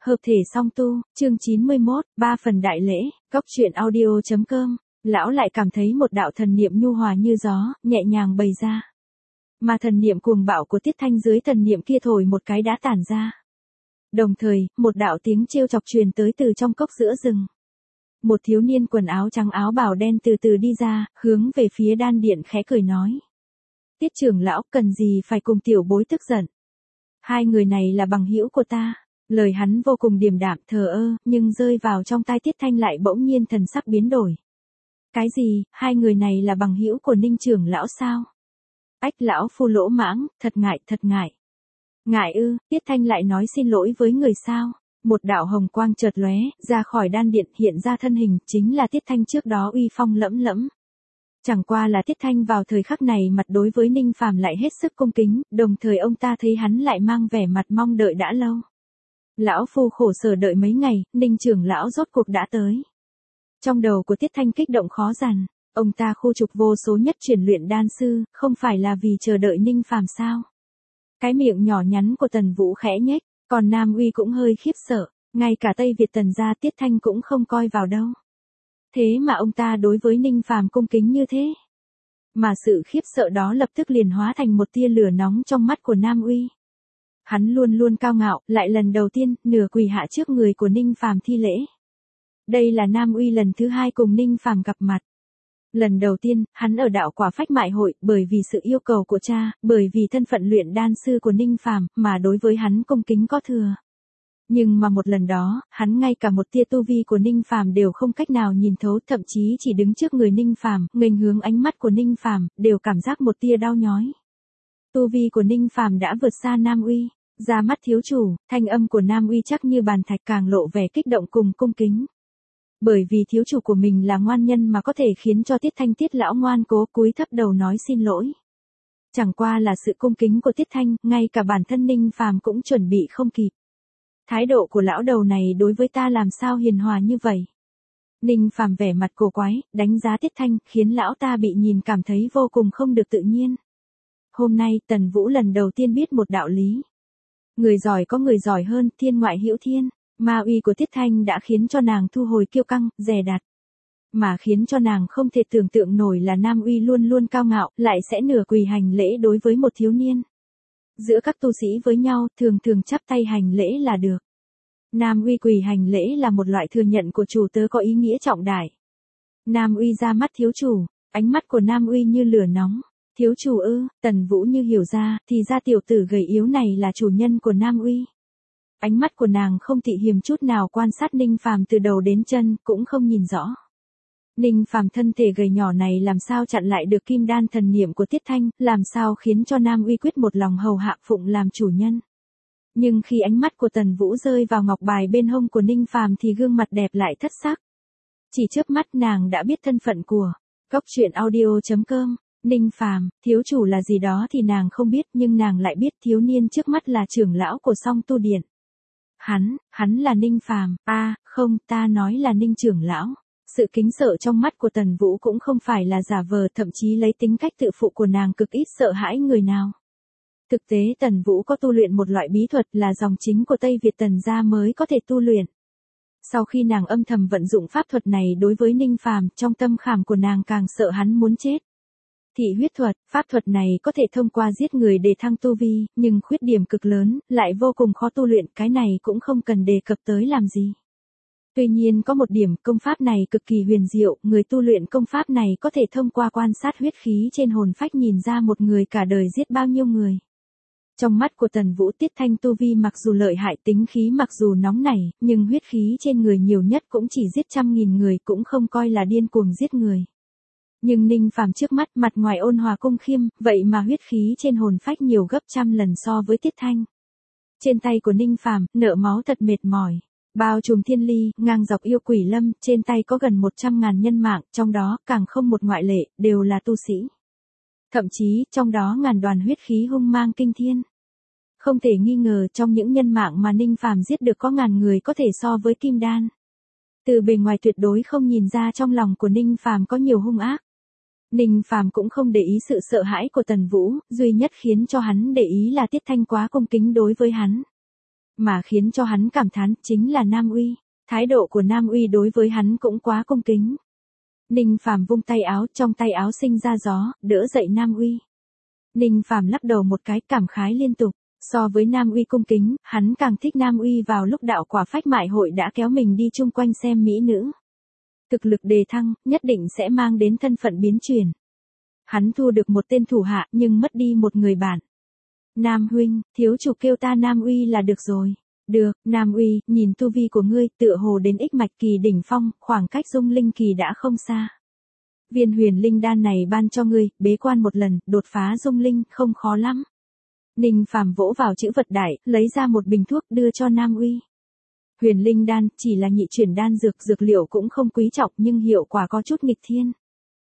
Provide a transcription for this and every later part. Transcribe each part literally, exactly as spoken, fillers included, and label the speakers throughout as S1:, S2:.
S1: Hợp thể song tu, chương chín mươi mốt, ba phần đại lễ, góc truyện audio.com. Lão lại cảm thấy một đạo thần niệm nhu hòa như gió, nhẹ nhàng bày ra. Mà thần niệm cuồng bạo của Tiết Thanh dưới thần niệm kia thổi một cái đã tản ra. Đồng thời, một đạo tiếng trêu chọc truyền tới từ trong cốc giữa rừng. Một thiếu niên quần áo trắng áo bào đen từ từ đi ra, hướng về phía đan điện khẽ cười nói. Tiết trưởng lão, cần gì phải cùng tiểu bối tức giận. Hai người này là bằng hữu của ta. Lời hắn vô cùng điềm đạm thờ ơ, nhưng rơi vào trong tai Tiết Thanh lại bỗng nhiên thần sắc biến đổi. Cái gì, hai người này là bằng hữu của Ninh trưởng lão sao? Ách lão phu lỗ mãng, thật ngại, thật ngại. Ngại ư, Tiết Thanh lại nói xin lỗi với người sao? Một đạo hồng quang chợt lóe, ra khỏi đan điện hiện ra thân hình, chính là Tiết Thanh trước đó uy phong lẫm lẫm. Chẳng qua là Tiết Thanh vào thời khắc này mặt đối với Ninh Phàm lại hết sức cung kính, đồng thời ông ta thấy hắn lại mang vẻ mặt mong đợi đã lâu. Lão phu khổ sở đợi mấy ngày, Ninh trưởng lão rốt cuộc đã tới. Trong đầu của Tiết Thanh kích động khó dằn, ông ta khu trục vô số nhất chuyển luyện đan sư, không phải là vì chờ đợi Ninh Phàm sao? Cái miệng nhỏ nhắn của Tần Vũ khẽ nhếch, còn Nam Uy cũng hơi khiếp sợ, ngay cả Tây Việt Tần gia Tiết Thanh cũng không coi vào đâu. Thế mà ông ta đối với Ninh Phàm cung kính như thế. Mà sự khiếp sợ đó lập tức liền hóa thành một tia lửa nóng trong mắt của Nam Uy. Hắn luôn luôn cao ngạo, lại lần đầu tiên, nửa quỳ hạ trước người của Ninh Phàm thi lễ. Đây là Nam Uy lần thứ hai cùng Ninh Phàm gặp mặt. Lần đầu tiên, hắn ở đạo quả phách mại hội, bởi vì sự yêu cầu của cha, bởi vì thân phận luyện đan sư của Ninh Phàm, mà đối với hắn cung kính có thừa. Nhưng mà một lần đó, hắn ngay cả một tia tu vi của Ninh Phàm đều không cách nào nhìn thấu, thậm chí chỉ đứng trước người Ninh Phàm, nghênh hướng ánh mắt của Ninh Phàm, đều cảm giác một tia đau nhói. Tu vi của Ninh Phàm đã vượt xa Nam Uy, ra mắt thiếu chủ, thanh âm của Nam Uy chắc như bàn thạch càng lộ vẻ kích động cùng cung kính. Bởi vì thiếu chủ của mình là ngoan nhân mà có thể khiến cho Tiết Thanh Tiết lão ngoan cố cúi thấp đầu nói xin lỗi. Chẳng qua là sự cung kính của Tiết Thanh, ngay cả bản thân Ninh Phàm cũng chuẩn bị không kịp. Thái độ của lão đầu này đối với ta làm sao hiền hòa như vậy? Ninh Phàm vẻ mặt cổ quái, đánh giá Tiết Thanh, khiến lão ta bị nhìn cảm thấy vô cùng không được tự nhiên. Hôm nay, Tần Vũ lần đầu tiên biết một đạo lý. Người giỏi có người giỏi hơn, thiên ngoại hữu thiên. Ma uy của Tiết Thanh đã khiến cho nàng thu hồi kiêu căng, dè đặt. Mà khiến cho nàng không thể tưởng tượng nổi là Nam Uy luôn luôn cao ngạo, lại sẽ nửa quỳ hành lễ đối với một thiếu niên. Giữa các tu sĩ với nhau, thường thường chắp tay hành lễ là được. Nam Uy quỳ hành lễ là một loại thừa nhận của chủ tớ có ý nghĩa trọng đại. Nam Uy ra mắt thiếu chủ, ánh mắt của Nam Uy như lửa nóng. Thiếu chủ ư, Tần Vũ như hiểu ra, thì ra tiểu tử gầy yếu này là chủ nhân của Nam Uy. Ánh mắt của nàng không tị hiềm chút nào quan sát Ninh Phàm từ đầu đến chân, cũng không nhìn rõ. Ninh Phàm thân thể gầy nhỏ này làm sao chặn lại được kim đan thần niệm của Tiết Thanh, làm sao khiến cho Nam Uy quyết một lòng hầu hạ phụng làm chủ nhân. Nhưng khi ánh mắt của Tần Vũ rơi vào ngọc bài bên hông của Ninh Phàm thì gương mặt đẹp lại thất sắc. Chỉ chớp mắt nàng đã biết thân phận của góc truyện audio.com. Ninh Phàm, thiếu chủ là gì đó thì nàng không biết, nhưng nàng lại biết thiếu niên trước mắt là trưởng lão của Song Tu Điện. Hắn, hắn là Ninh Phàm, a, à, không, ta nói là Ninh trưởng lão. Sự kính sợ trong mắt của Tần Vũ cũng không phải là giả vờ, thậm chí lấy tính cách tự phụ của nàng cực ít sợ hãi người nào. Thực tế Tần Vũ có tu luyện một loại bí thuật là dòng chính của Tây Việt Tần gia mới có thể tu luyện. Sau khi nàng âm thầm vận dụng pháp thuật này đối với Ninh Phàm, trong tâm khảm của nàng càng sợ hắn muốn chết. Thị huyết thuật, pháp thuật này có thể thông qua giết người để thăng tu vi, nhưng khuyết điểm cực lớn, lại vô cùng khó tu luyện, cái này cũng không cần đề cập tới làm gì. Tuy nhiên có một điểm, công pháp này cực kỳ huyền diệu, người tu luyện công pháp này có thể thông qua quan sát huyết khí trên hồn phách nhìn ra một người cả đời giết bao nhiêu người. Trong mắt của Tần Vũ, Tiết Thanh tu vi mặc dù lợi hại, tính khí mặc dù nóng nảy, nhưng huyết khí trên người nhiều nhất cũng chỉ giết trăm nghìn người, cũng không coi là điên cuồng giết người. Nhưng Ninh Phàm trước mắt mặt ngoài ôn hòa cung khiêm, vậy mà huyết khí trên hồn phách nhiều gấp trăm lần so với Tiết Thanh. Trên tay của Ninh Phàm, nợ máu thật mệt mỏi. Bao trùm thiên ly, ngang dọc yêu quỷ lâm, trên tay có gần một trăm ngàn nhân mạng, trong đó, càng không một ngoại lệ, đều là tu sĩ. Thậm chí, trong đó ngàn đoàn huyết khí hung mang kinh thiên. Không thể nghi ngờ trong những nhân mạng mà Ninh Phàm giết được có ngàn người có thể so với kim đan. Từ bề ngoài tuyệt đối không nhìn ra trong lòng của Ninh Phàm có nhiều hung ác. Ninh Phàm cũng không để ý sự sợ hãi của Tần Vũ, duy nhất khiến cho hắn để ý là Tiết Thanh quá cung kính đối với hắn. Mà khiến cho hắn cảm thán chính là Nam Uy, thái độ của Nam Uy đối với hắn cũng quá cung kính. Ninh Phàm vung tay áo, trong tay áo sinh ra gió, đỡ dậy Nam Uy. Ninh Phàm lắc đầu một cái cảm khái liên tục, so với Nam Uy cung kính, hắn càng thích Nam Uy vào lúc đạo quả phách mại hội đã kéo mình đi chung quanh xem mỹ nữ. Thực lực đề thăng, nhất định sẽ mang đến thân phận biến chuyển. Hắn thu được một tên thủ hạ nhưng mất đi một người bạn. Nam huynh, thiếu chủ kêu ta Nam Uy là được rồi. Được, Nam Uy, nhìn tu vi của ngươi tựa hồ đến ích mạch kỳ đỉnh phong, khoảng cách dung linh kỳ đã không xa. Viên huyền linh đan này ban cho ngươi, bế quan một lần, đột phá dung linh, không khó lắm. Ninh Phàm vỗ vào chữ vật đại, lấy ra một bình thuốc đưa cho Nam Uy. Huyền linh đan, chỉ là nhị chuyển đan dược, dược liệu cũng không quý trọng nhưng hiệu quả có chút nghịch thiên.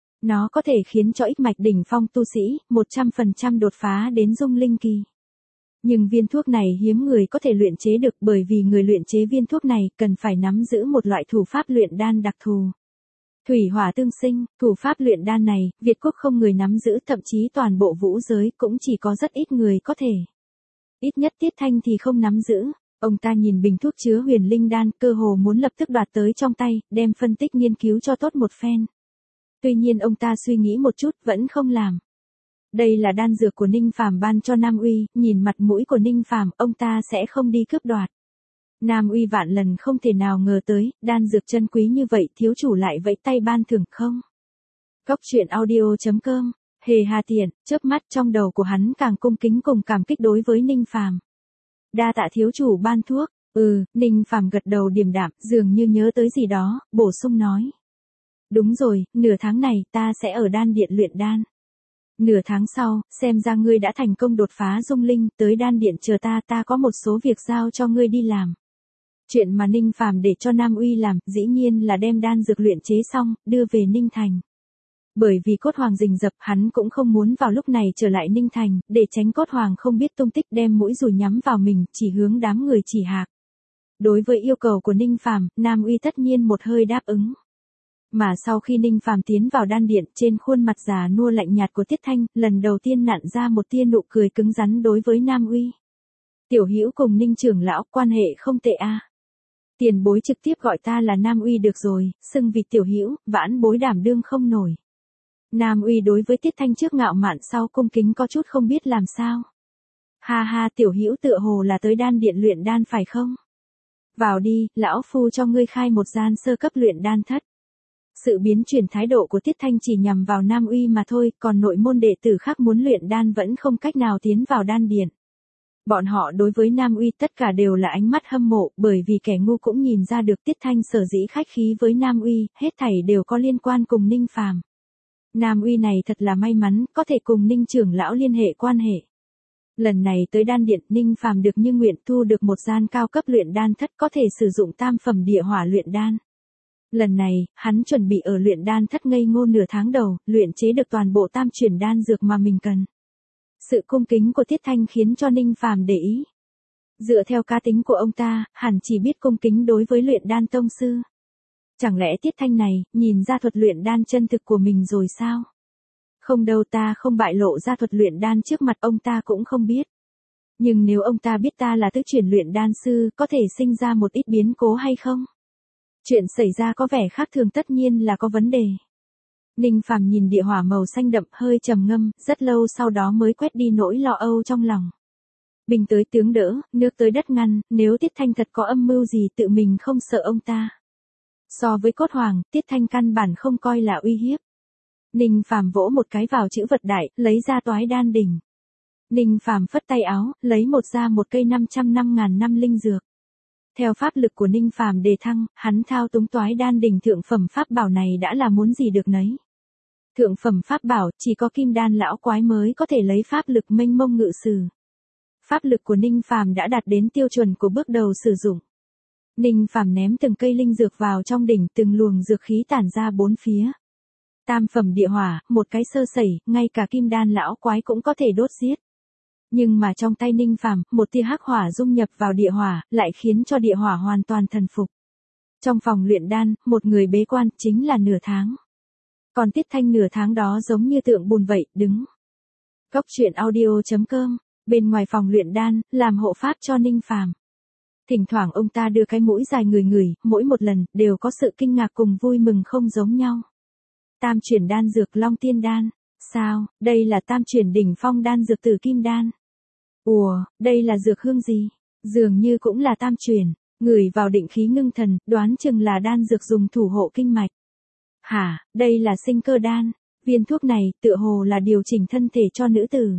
S1: Nó có thể khiến cho ích mạch đỉnh phong tu sĩ, một trăm phần trăm đột phá đến dung linh kỳ. Nhưng viên thuốc này hiếm người có thể luyện chế được bởi vì người luyện chế viên thuốc này cần phải nắm giữ một loại thủ pháp luyện đan đặc thù. Thủy hỏa tương sinh, thủ pháp luyện đan này, Việt quốc không người nắm giữ, thậm chí toàn bộ vũ giới cũng chỉ có rất ít người có thể. Ít nhất Tiết Thanh thì không nắm giữ. Ông ta nhìn bình thuốc chứa huyền linh đan, cơ hồ muốn lập tức đoạt tới trong tay, đem phân tích nghiên cứu cho tốt một phen. Tuy nhiên ông ta suy nghĩ một chút, vẫn không làm. Đây là đan dược của Ninh Phàm ban cho Nam Uy, nhìn mặt mũi của Ninh Phàm, ông ta sẽ không đi cướp đoạt. Nam Uy vạn lần không thể nào ngờ tới, đan dược chân quý như vậy thiếu chủ lại vẫy tay ban thưởng không. Góc truyện audio chấm com, hề hà tiện, chớp mắt trong đầu của hắn càng cung kính cùng cảm kích đối với Ninh Phàm. Đa tạ thiếu chủ ban thuốc, ừ, Ninh Phàm gật đầu điềm đạm, dường như nhớ tới gì đó, bổ sung nói. Đúng rồi, nửa tháng này ta sẽ ở đan điện luyện đan. Nửa tháng sau, xem ra ngươi đã thành công đột phá dung linh, tới đan điện chờ ta, ta có một số việc giao cho ngươi đi làm. Chuyện mà Ninh Phàm để cho Nam Uy làm, dĩ nhiên là đem đan dược luyện chế xong, đưa về Ninh Thành. Bởi vì cốt hoàng rình rập, hắn cũng không muốn vào lúc này trở lại Ninh Thành, để tránh cốt hoàng không biết tung tích đem mũi dùi nhắm vào mình, chỉ hướng đám người chỉ hạc. Đối với yêu cầu của Ninh Phàm, Nam Uy tất nhiên một hơi đáp ứng. Mà sau khi Ninh Phàm tiến vào đan điện, trên khuôn mặt già nua lạnh nhạt của Tiết Thanh, lần đầu tiên nặn ra một tia nụ cười cứng rắn đối với Nam Uy. Tiểu Hữu cùng Ninh trưởng lão, quan hệ không tệ a. À. Tiền bối trực tiếp gọi ta là Nam Uy được rồi, xưng vì Tiểu Hữu, vãn bối đảm đương không nổi. Nam Uy đối với Tiết Thanh trước ngạo mạn sau cung kính có chút không biết làm sao. Ha ha, Tiểu Hữu tựa hồ là tới đan điện luyện đan phải không? Vào đi, lão phu cho ngươi khai một gian sơ cấp luyện đan thất. Sự biến chuyển thái độ của Tiết Thanh chỉ nhằm vào Nam Uy mà thôi, còn nội môn đệ tử khác muốn luyện đan vẫn không cách nào tiến vào đan điện. Bọn họ đối với Nam Uy tất cả đều là ánh mắt hâm mộ, bởi vì kẻ ngu cũng nhìn ra được Tiết Thanh sở dĩ khách khí với Nam Uy, hết thảy đều có liên quan cùng Ninh Phàm. Nam Uy này thật là may mắn, có thể cùng Ninh trưởng lão liên hệ quan hệ. Lần này tới đan điện, Ninh Phàm được như nguyện thu được một gian cao cấp luyện đan thất có thể sử dụng tam phẩm địa hỏa luyện đan. Lần này, hắn chuẩn bị ở luyện đan thất ngây ngô nửa tháng đầu, luyện chế được toàn bộ tam chuyển đan dược mà mình cần. Sự cung kính của Tiết Thanh khiến cho Ninh Phàm để ý. Dựa theo cá tính của ông ta, hẳn chỉ biết cung kính đối với luyện đan tông sư. Chẳng lẽ Tiết Thanh này, nhìn ra thuật luyện đan chân thực của mình rồi sao? Không đâu, ta không bại lộ ra thuật luyện đan trước mặt ông ta cũng không biết. Nhưng nếu ông ta biết ta là tứ chuyển luyện đan sư, có thể sinh ra một ít biến cố hay không? Chuyện xảy ra có vẻ khác thường tất nhiên là có vấn đề. Ninh Phàm nhìn địa hỏa màu xanh đậm hơi trầm ngâm, rất lâu sau đó mới quét đi nỗi lo âu trong lòng. Bình tới tướng đỡ, nước tới đất ngăn, nếu Tiết Thanh thật có âm mưu gì tự mình không sợ ông ta. So với cốt hoàng, Tiết Thanh căn bản không coi là uy hiếp. Ninh Phàm vỗ một cái vào chữ vật đại, lấy ra toái đan đỉnh. Ninh Phàm phất tay áo, lấy một ra một cây năm trăm năm ngàn năm linh dược. Theo pháp lực của Ninh Phàm đề thăng, hắn thao túng toái đan đỉnh thượng phẩm pháp bảo này đã là muốn gì được nấy. Thượng phẩm pháp bảo, chỉ có kim đan lão quái mới có thể lấy pháp lực mênh mông ngự sử. Pháp lực của Ninh Phàm đã đạt đến tiêu chuẩn của bước đầu sử dụng. Ninh Phàm ném từng cây linh dược vào trong đỉnh, từng luồng dược khí tản ra bốn phía. Tam phẩm địa hỏa, một cái sơ sẩy, ngay cả kim đan lão quái cũng có thể đốt giết. Nhưng mà trong tay Ninh Phàm, một tia hắc hỏa dung nhập vào địa hỏa, lại khiến cho địa hỏa hoàn toàn thần phục. Trong phòng luyện đan, một người bế quan chính là nửa tháng. Còn Tiết Thanh nửa tháng đó giống như tượng bùn vậy, đứng. Góc truyện audio chấm com, bên ngoài phòng luyện đan, làm hộ pháp cho Ninh Phàm. Thỉnh thoảng ông ta đưa cái mũi dài ngửi ngửi, mỗi một lần, đều có sự kinh ngạc cùng vui mừng không giống nhau. Tam chuyển đan dược Long Tiên Đan. Sao, đây là tam chuyển đỉnh phong đan dược Tử Kim Đan. Ủa, đây là dược hương gì? Dường như cũng là tam chuyển, ngửi vào định khí ngưng thần, đoán chừng là đan dược dùng thủ hộ kinh mạch. Hả, đây là sinh cơ đan, viên thuốc này tựa hồ là điều chỉnh thân thể cho nữ tử.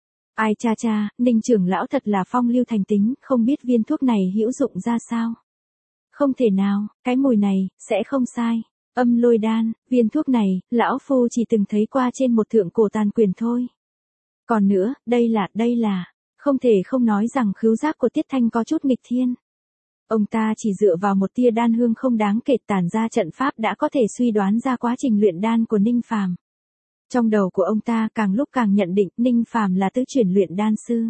S1: Ai cha cha, Ninh trưởng lão thật là phong lưu thành tính, không biết viên thuốc này hữu dụng ra sao. Không thể nào, cái mùi này, sẽ không sai. Âm lôi đan, viên thuốc này, lão phu chỉ từng thấy qua trên một thượng cổ tàn quyền thôi. Còn nữa, đây là, đây là, không thể không nói rằng khứu giác của Tiết Thanh có chút nghịch thiên. Ông ta chỉ dựa vào một tia đan hương không đáng kể tản ra trận pháp đã có thể suy đoán ra quá trình luyện đan của Ninh Phàm. Trong đầu của ông ta càng lúc càng nhận định Ninh Phàm là tứ chuyển luyện đan sư.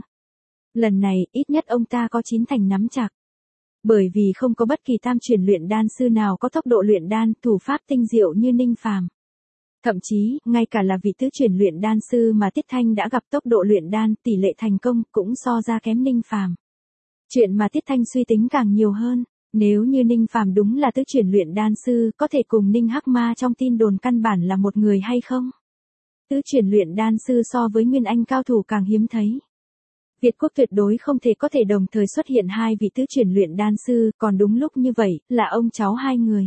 S1: Lần này, ít nhất ông ta có chín thành nắm chặt. Bởi vì không có bất kỳ tam chuyển luyện đan sư nào có tốc độ luyện đan, thủ pháp tinh diệu như Ninh Phàm. Thậm chí, ngay cả là vị tứ chuyển luyện đan sư mà Tiết Thanh đã gặp tốc độ luyện đan, tỷ lệ thành công cũng so ra kém Ninh Phàm. Chuyện mà Tiết Thanh suy tính càng nhiều hơn, nếu như Ninh Phàm đúng là tứ chuyển luyện đan sư, có thể cùng Ninh Hắc Ma trong tin đồn căn bản là một người hay không? Tứ chuyển luyện đan sư so với Nguyên Anh cao thủ càng hiếm thấy. Việt quốc tuyệt đối không thể có thể đồng thời xuất hiện hai vị tứ chuyển luyện đan sư, còn đúng lúc như vậy, là ông cháu hai người.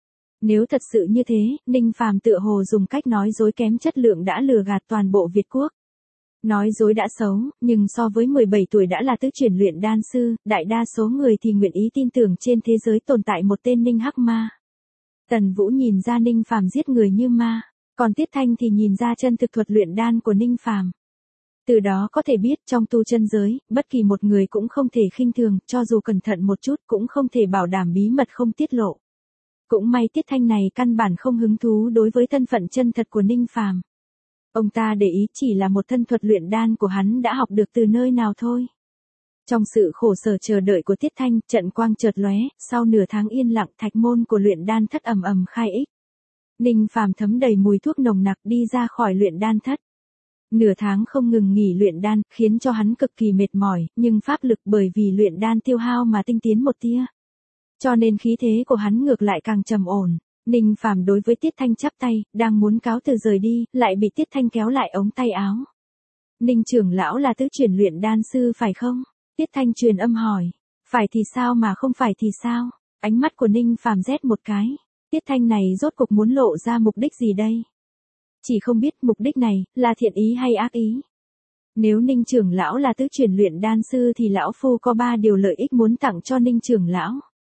S1: Nếu thật sự như thế, Ninh Phàm tựa hồ dùng cách nói dối kém chất lượng đã lừa gạt toàn bộ Việt quốc. Nói dối đã xấu, nhưng so với mười bảy tuổi đã là tứ chuyển luyện đan sư, đại đa số người thì nguyện ý tin tưởng trên thế giới tồn tại một tên Ninh Hắc Ma. Tần Vũ nhìn ra Ninh Phàm giết người như ma, còn Tiết Thanh thì nhìn ra chân thực thuật luyện đan của Ninh Phàm. Từ đó có thể biết trong tu chân giới, bất kỳ một người cũng không thể khinh thường, cho dù cẩn thận một chút cũng không thể bảo đảm bí mật không tiết lộ. Cũng may Tiết Thanh này căn bản không hứng thú đối với thân phận chân thật của Ninh Phàm. Ông ta để ý chỉ là một thân thuật luyện đan của hắn đã học được từ nơi nào thôi. Trong sự khổ sở chờ đợi của Tiết Thanh, trận quang chợt lóe, sau nửa tháng yên lặng thạch môn của luyện đan thất ầm ầm khai ích. Ninh Phàm thấm đầy mùi thuốc nồng nặc đi ra khỏi luyện đan thất. Nửa tháng không ngừng nghỉ luyện đan, khiến cho hắn cực kỳ mệt mỏi, nhưng pháp lực bởi vì luyện đan tiêu hao mà tinh tiến một tia. Cho nên khí thế của hắn ngược lại càng trầm ổn. Ninh Phàm đối với Tiết Thanh chắp tay, đang muốn cáo từ rời đi, lại bị Tiết Thanh kéo lại ống tay áo. Ninh trưởng lão là tứ chuyển luyện đan sư phải không? Tiết Thanh truyền âm hỏi. Phải thì sao mà không phải thì sao? Ánh mắt của Ninh Phàm rét một cái. Tiết Thanh này rốt cục muốn lộ ra mục đích gì đây? Chỉ không biết mục đích này, là thiện ý hay ác ý. Nếu Ninh trưởng lão là tứ chuyển luyện đan sư thì lão phu có ba điều lợi ích muốn tặng cho Ninh trưởng lão.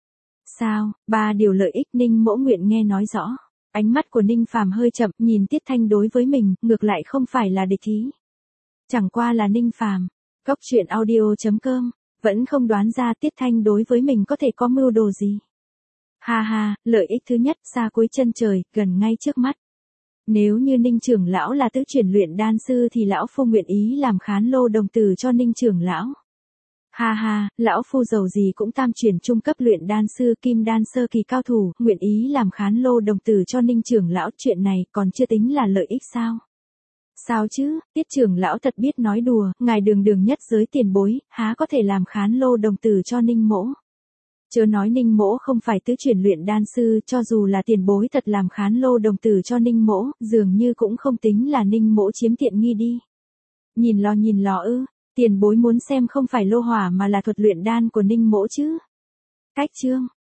S1: Sao, ba điều lợi ích Ninh Mỗ nguyện nghe nói rõ. Ánh mắt của Ninh Phàm hơi chậm, nhìn Tiết Thanh đối với mình, ngược lại không phải là địch ý. Chẳng qua là Ninh Phàm, Cốc Truyện Audio chấm com, vẫn không đoán ra Tiết Thanh đối với mình có thể có mưu đồ gì. Ha ha, lợi ích thứ nhất, xa cuối chân trời, gần ngay trước mắt. Nếu như Ninh trưởng lão là tứ chuyển luyện đan sư thì lão phu nguyện ý làm khán lô đồng tử cho Ninh trưởng lão. Ha ha, lão phu giàu gì cũng tam chuyển trung cấp luyện đan sư kim đan sơ kỳ cao thủ, nguyện ý làm khán lô đồng tử cho Ninh trưởng lão, chuyện này còn chưa tính là lợi ích sao? Sao chứ, Tiết trưởng lão thật biết nói đùa, ngài đường đường nhất giới tiền bối, há có thể làm khán lô đồng tử cho Ninh Mỗ. Chớ nói Ninh Mỗ không phải tứ chuyển luyện đan sư, cho dù là tiền bối thật làm khán lô đồng tử cho Ninh Mỗ, dường như cũng không tính là Ninh Mỗ chiếm tiện nghi đi. Nhìn lò nhìn lò ư, tiền bối muốn xem không phải lô hỏa mà là thuật luyện đan của Ninh Mỗ chứ. Cách chương